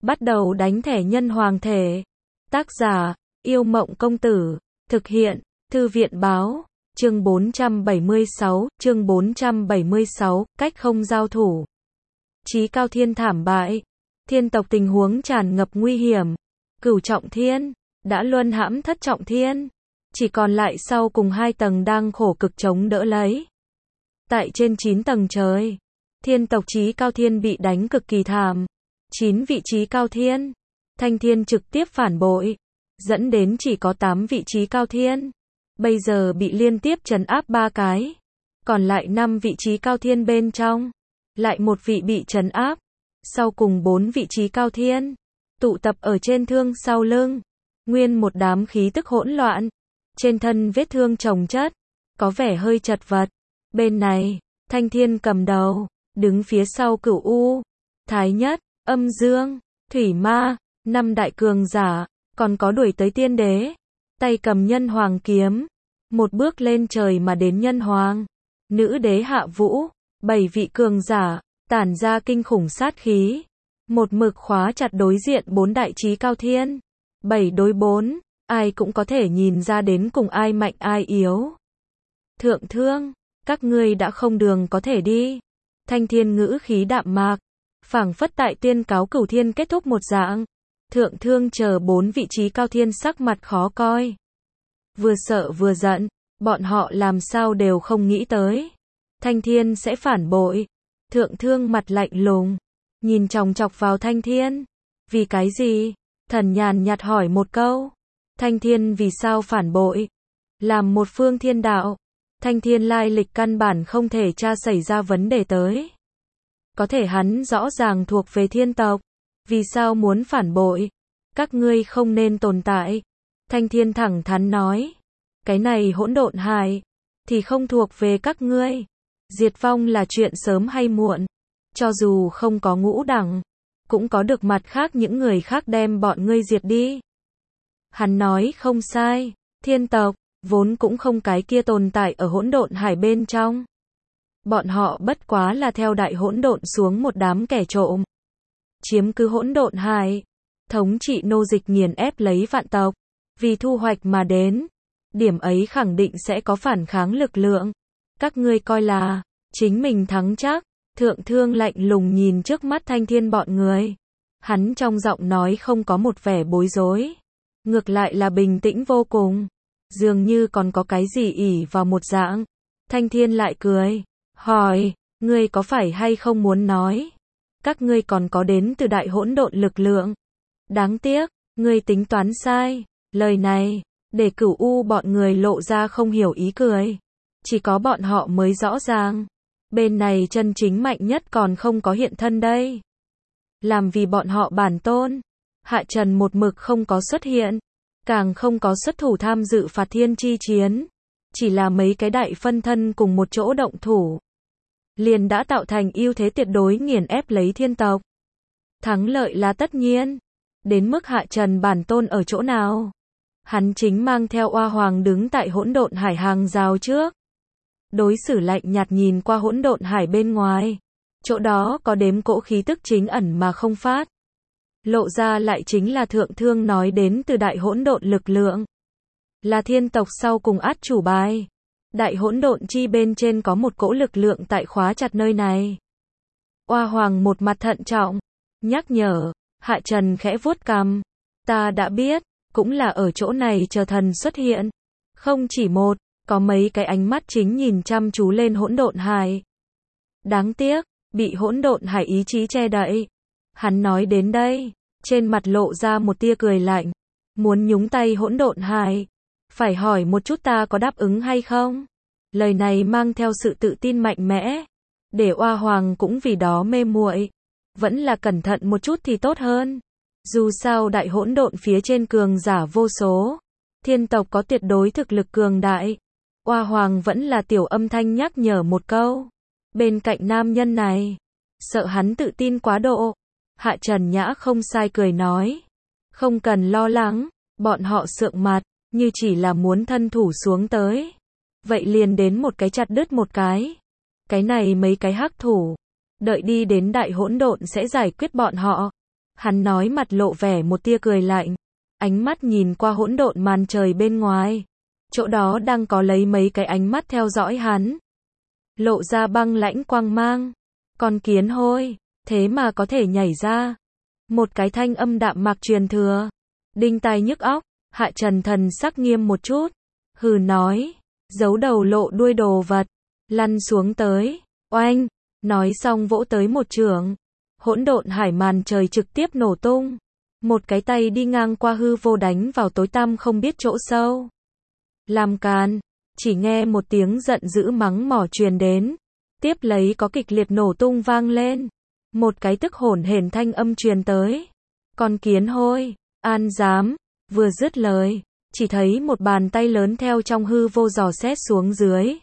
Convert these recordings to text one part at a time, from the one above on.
Bắt đầu đánh thẻ nhân hoàng thể. Tác giả, Yêu Mộng Công Tử. Thực hiện, Thư viện Báo. Chương 476, cách không giao thủ. Chí Cao Thiên thảm bại. Thiên tộc tình huống tràn ngập nguy hiểm. Cửu trọng thiên, đã luân hãm thất trọng thiên. Chỉ còn lại sau cùng 2 tầng đang khổ cực chống đỡ lấy. Tại trên 9 tầng trời, thiên tộc Chí Cao Thiên bị đánh cực kỳ thảm. 9 vị trí Cao Thiên. Thanh Thiên trực tiếp phản bội, dẫn đến chỉ có 8 vị trí Cao Thiên. Bây giờ bị liên tiếp trấn áp 3 cái. Còn lại 5 vị trí Cao Thiên bên trong. Lại một vị bị trấn áp. Sau cùng 4 vị trí Cao Thiên. Tụ tập ở trên thương sau lưng. Nguyên một đám khí tức hỗn loạn. Trên thân vết thương chồng chất. Có vẻ hơi chật vật. Bên này, Thanh Thiên cầm đầu. Đứng phía sau Cửu U, Thái Nhất, Âm Dương, Thủy Ma, 5 đại cường giả. Còn có đuổi tới tiên đế. Tay cầm nhân hoàng kiếm. Một bước lên trời mà đến nhân hoàng. Nữ đế Hạ Vũ. 7 vị cường giả. Tản ra kinh khủng sát khí. Một mực khóa chặt đối diện 4 đại chí Cao Thiên. 7 đối 4. Ai cũng có thể nhìn ra đến cùng ai mạnh ai yếu. Thượng Thương, các ngươi đã không đường có thể đi. Thanh Thiên ngữ khí đạm mạc. Phảng phất tại tuyên cáo cửu thiên kết thúc một dạng. Thượng Thương chờ 4 vị trí Cao Thiên sắc mặt khó coi. Vừa sợ vừa giận, bọn họ làm sao đều không nghĩ tới. Thanh Thiên sẽ phản bội. Thượng Thương mặt lạnh lùng, nhìn chòng chọc vào Thanh Thiên. Vì cái gì? Thần nhàn nhạt hỏi một câu. Thanh Thiên vì sao phản bội? Làm một phương thiên đạo, Thanh Thiên lai lịch căn bản không thể tra xảy ra vấn đề tới. Có thể hắn rõ ràng thuộc về thiên tộc. Vì sao muốn phản bội? Các ngươi không nên tồn tại. Thanh Thiên thẳng thắn nói. Cái này hỗn độn hải thì không thuộc về các ngươi. Diệt vong là chuyện sớm hay muộn. Cho dù không có ngũ đẳng, cũng có được mặt khác những người khác đem bọn ngươi diệt đi. Hắn nói không sai. Thiên tộc vốn cũng không cái kia tồn tại ở hỗn độn hải bên trong. Bọn họ bất quá là theo đại hỗn độn xuống một đám kẻ trộm. Chiếm cứ hỗn độn hải. Thống trị nô dịch nghiền ép lấy vạn tộc. Vì thu hoạch mà đến. Điểm ấy khẳng định sẽ có phản kháng lực lượng. Các ngươi coi là chính mình thắng chắc. Thượng Thương lạnh lùng nhìn trước mắt Thanh Thiên bọn người. Hắn trong giọng nói không có một vẻ bối rối. Ngược lại là bình tĩnh vô cùng. Dường như còn có cái gì ỷ vào một dạng. Thanh Thiên lại cười. Hỏi, ngươi có phải hay không muốn nói? Các ngươi còn có đến từ đại hỗn độn lực lượng. Đáng tiếc, ngươi tính toán sai. Lời này, để Cửu U bọn người lộ ra không hiểu ý cười. Chỉ có bọn họ mới rõ ràng. Bên này chân chính mạnh nhất còn không có hiện thân đây. Làm vì bọn họ bản tôn. Hạ Trần một mực không có xuất hiện. Càng không có xuất thủ tham dự phạt thiên chi chiến. Chỉ là mấy cái đại phân thân cùng một chỗ động thủ. Liền đã tạo thành ưu thế tuyệt đối nghiền ép lấy thiên tộc. Thắng lợi là tất nhiên. Đến mức Hạ Trần bản tôn ở chỗ nào? Hắn chính mang theo Oa Hoàng đứng tại hỗn độn hải hàng rào trước. Đối xử lạnh nhạt nhìn qua hỗn độn hải bên ngoài. Chỗ đó có đếm cỗ khí tức chính ẩn mà không phát. Lộ ra lại chính là Thượng Thương nói đến từ đại hỗn độn lực lượng. Là thiên tộc sau cùng át chủ bài. Đại hỗn độn chi bên trên có một cỗ lực lượng tại khóa chặt nơi này. Oa Hoàng một mặt thận trọng. Nhắc nhở. Hạ Trần khẽ vuốt cằm. Ta đã biết. Cũng là ở chỗ này chờ thần xuất hiện. Không chỉ một. Có mấy cái ánh mắt chính nhìn chăm chú lên hỗn độn hải. Đáng tiếc. Bị hỗn độn hải ý chí che đậy. Hắn nói đến đây. Trên mặt lộ ra một tia cười lạnh. Muốn nhúng tay hỗn độn hải. Phải hỏi một chút ta có đáp ứng hay không? Lời này mang theo sự tự tin mạnh mẽ. Để Oa Hoàng cũng vì đó mê muội. Vẫn là cẩn thận một chút thì tốt hơn. Dù sao đại hỗn độn phía trên cường giả vô số. Thiên tộc có tuyệt đối thực lực cường đại. Oa Hoàng vẫn là tiểu âm thanh nhắc nhở một câu. Bên cạnh nam nhân này. Sợ hắn tự tin quá độ. Hạ Trần Nhã không sai cười nói. Không cần lo lắng. Bọn họ sượng mặt. Như chỉ là muốn thân thủ xuống tới. Vậy liền đến một cái chặt đứt một cái. Cái này mấy cái hắc thủ. Đợi đi đến đại hỗn độn sẽ giải quyết bọn họ. Hắn nói mặt lộ vẻ một tia cười lạnh. Ánh mắt nhìn qua hỗn độn màn trời bên ngoài. Chỗ đó đang có lấy mấy cái ánh mắt theo dõi hắn. Lộ ra băng lãnh quang mang. Con kiến hôi, thế mà có thể nhảy ra. Một cái thanh âm đạm mạc truyền thừa. Đinh tai nhức óc, Hạ Trần thần sắc nghiêm một chút. Hừ nói, giấu đầu lộ đuôi đồ vật. Lăn xuống tới, oanh, nói xong vỗ tới một chưởng. Hỗn độn hải màn trời trực tiếp nổ tung. Một cái tay đi ngang qua hư vô đánh vào tối tăm không biết chỗ sâu. Làm càn, chỉ nghe một tiếng giận dữ mắng mỏ truyền đến. Tiếp lấy có kịch liệt nổ tung vang lên. Một cái tức hổn hển thanh âm truyền tới. Con kiến hôi, an dám, vừa dứt lời, chỉ thấy một bàn tay lớn theo trong hư vô dò xét xuống dưới.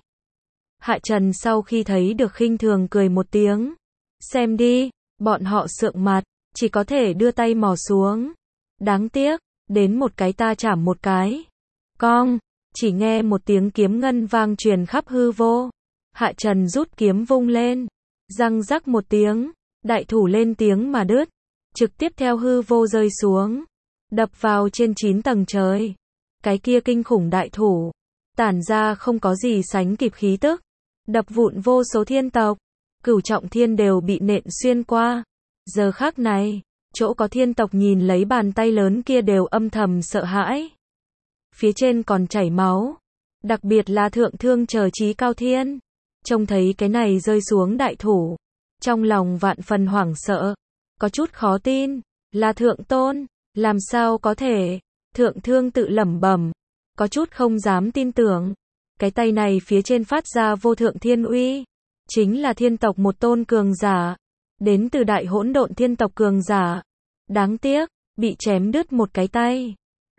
Hạ Trần sau khi thấy được khinh thường cười một tiếng. Xem đi, bọn họ sượng mặt, chỉ có thể đưa tay mò xuống. Đáng tiếc, đến một cái ta chảm một cái. Cong, chỉ nghe một tiếng kiếm ngân vang truyền khắp hư vô. Hạ Trần rút kiếm vung lên. Răng rắc một tiếng, đại thủ lên tiếng mà đứt. Trực tiếp theo hư vô rơi xuống. Đập vào trên 9 tầng trời. Cái kia kinh khủng đại thủ. Tản ra không có gì sánh kịp khí tức. Đập vụn vô số thiên tộc. Cửu trọng thiên đều bị nện xuyên qua. Giờ khắc này, chỗ có thiên tộc nhìn lấy bàn tay lớn kia đều âm thầm sợ hãi. Phía trên còn chảy máu. Đặc biệt là thượng thương chờ Chí Cao Thiên. Trông thấy cái này rơi xuống đại thủ. Trong lòng vạn phần hoảng sợ. Có chút khó tin. Là thượng tôn. Làm sao có thể. Thượng thương tự lẩm bẩm. Có chút không dám tin tưởng. Cái tay này phía trên phát ra vô thượng thiên uy. Chính là thiên tộc một tôn cường giả. Đến từ đại hỗn độn thiên tộc cường giả. Đáng tiếc, bị chém đứt một cái tay.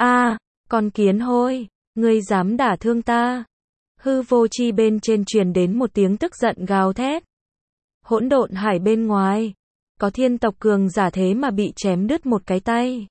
Con kiến hôi, ngươi dám đả thương ta. Hư vô chi bên trên truyền đến một tiếng tức giận gào thét. Hỗn độn hải bên ngoài, có thiên tộc cường giả thế mà bị chém đứt một cái tay.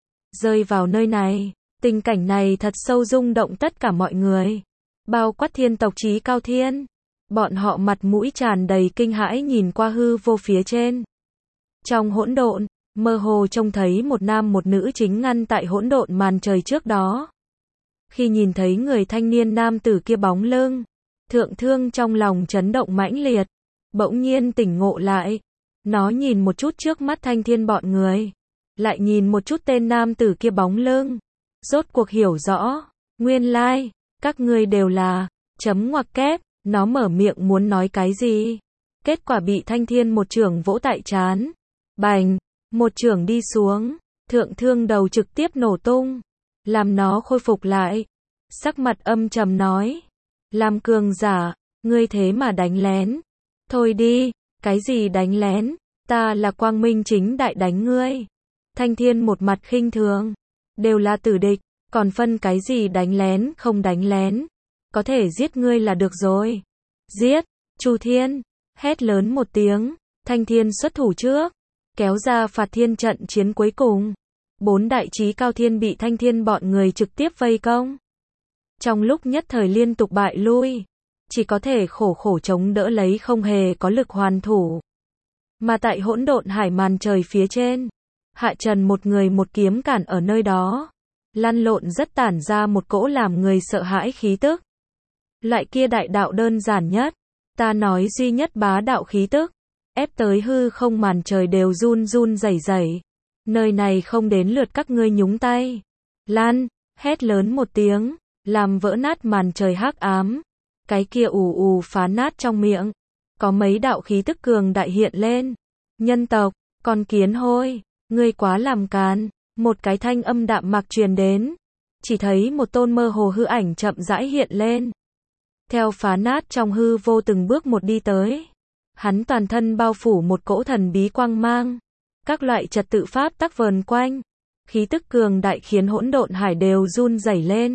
Rơi vào nơi này, tình cảnh này thật sâu rung động tất cả mọi người. Bao quát thiên tộc Chí Cao Thiên. Bọn họ mặt mũi tràn đầy kinh hãi nhìn qua hư vô phía trên. Trong hỗn độn, mơ hồ trông thấy một nam một nữ chính ngăn tại hỗn độn màn trời trước đó. Khi nhìn thấy người thanh niên nam tử kia bóng lưng, thượng thương trong lòng chấn động mãnh liệt, bỗng nhiên tỉnh ngộ lại. Nó nhìn một chút trước mắt Thanh Thiên bọn người, lại nhìn một chút tên nam tử kia bóng lưng. Rốt cuộc hiểu rõ, nguyên lai, các ngươi đều là, chấm ngoặc kép. Nó mở miệng muốn nói cái gì? Kết quả bị Thanh Thiên một chưởng vỗ tại trán. Bành, một chưởng đi xuống, thượng thương đầu trực tiếp nổ tung, làm nó khôi phục lại. Sắc mặt âm trầm nói, làm cường giả, ngươi thế mà đánh lén. Thôi đi, cái gì đánh lén, ta là quang minh chính đại đánh ngươi. Thanh Thiên một mặt khinh thường, đều là tử địch, còn phân cái gì đánh lén không đánh lén. Có thể giết ngươi là được rồi. Giết, Chu Thiên, hét lớn một tiếng, Thanh Thiên xuất thủ trước, kéo ra phạt thiên trận chiến cuối cùng. 4 đại Chí Cao Thiên bị Thanh Thiên bọn người trực tiếp vây công. Trong lúc nhất thời liên tục bại lui, chỉ có thể khổ khổ chống đỡ lấy không hề có lực hoàn thủ. Mà tại hỗn độn hải màn trời phía trên, Hạ Trần một người một kiếm cản ở nơi đó. Lăn lộn rất tản ra một cỗ làm người sợ hãi khí tức. Loại kia đại đạo đơn giản nhất, ta nói duy nhất bá đạo khí tức, ép tới hư không màn trời đều run run rẩy rẩy. Nơi này không đến lượt các ngươi nhúng tay. Lan, hét lớn một tiếng, làm vỡ nát màn trời hắc ám. Cái kia ù ù phá nát trong miệng. Có mấy đạo khí tức cường đại hiện lên. Nhân tộc, con kiến hôi, ngươi quá làm càn. Một cái thanh âm đạm mạc truyền đến. Chỉ thấy một tôn mơ hồ hư ảnh chậm rãi hiện lên. Theo phá nát trong hư vô từng bước một đi tới. Hắn toàn thân bao phủ một cỗ thần bí quang mang. Các loại trật tự pháp tắc vờn quanh. Khí tức cường đại khiến hỗn độn hải đều run rẩy lên.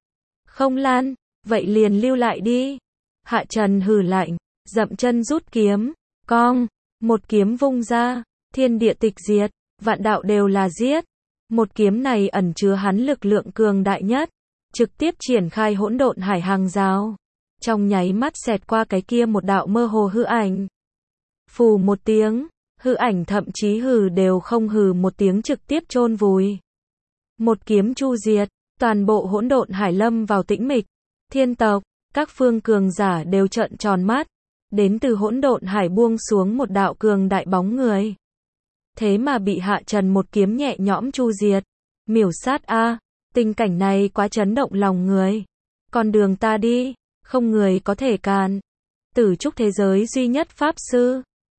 Không Lan, vậy liền lưu lại đi. Hạ Trần hừ lạnh, dậm chân rút kiếm. Cong, một kiếm vung ra. Thiên địa tịch diệt, vạn đạo đều là giết. Một kiếm này ẩn chứa hắn lực lượng cường đại nhất. Trực tiếp triển khai hỗn độn hải hàng rào. Trong nháy mắt xẹt qua cái kia một đạo mơ hồ hư ảnh. Phù một tiếng, Hư ảnh thậm chí hừ đều không hừ một tiếng trực tiếp chôn vùi. Một kiếm chu diệt, toàn bộ hỗn độn hải lâm vào tĩnh mịch. Thiên tộc, các phương cường giả đều trợn tròn mắt. Đến từ hỗn độn hải buông xuống một đạo cường đại bóng người. Thế mà bị Hạ Trần một kiếm nhẹ nhõm chu diệt. Miểu sát a, tình cảnh này quá chấn động lòng người. Con đường ta đi, không người có thể cản. Tử trúc thế giới duy nhất pháp sư.